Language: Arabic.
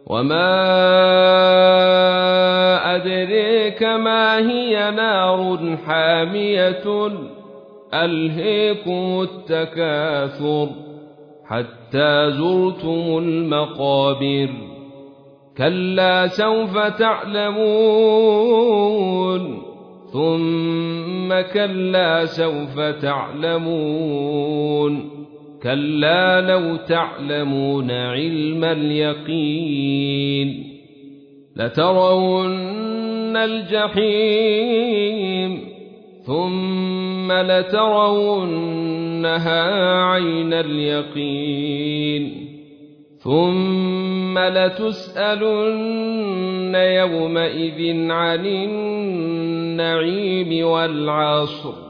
وما أدريك ما هي نار حامية ألهيكم التكاثر حتى زرتم المقابر كلا سوف تعلمون ثم كلا سوف تعلمون كلا لو تعلمون علم اليقين لترون الجحيم ثم لترونها عين اليقين ثم لتسألن يومئذ عن النعيم والعصر